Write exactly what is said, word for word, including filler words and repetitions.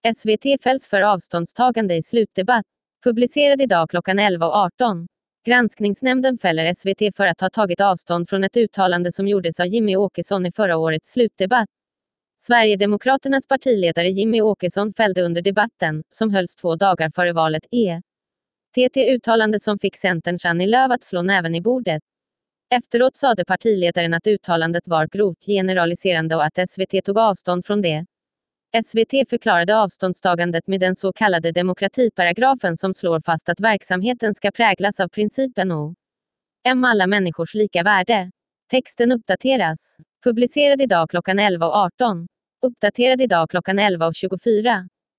S V T fälls för avståndstagande i slutdebatt. Publicerad idag klockan elva och arton. Granskningsnämnden fäller S V T för att ha tagit avstånd från ett uttalande som gjordes av Jimmy Åkesson i förra årets slutdebatt. Sverigedemokraternas partiledare Jimmy Åkesson fällde under debatten, som hölls två dagar före valet, E. T T-uttalande som fick Centerns Annie Lööf att slå näven i bordet. Efteråt sade partiledaren att uttalandet var grovt generaliserande och att S V T tog avstånd från det. S V T förklarade avståndstagandet med den så kallade demokratiparagrafen som slår fast att verksamheten ska präglas av principen om alla människors lika värde. Texten uppdateras. Publicerad idag klockan elva och arton. Uppdaterad idag klockan elva och tjugofyra.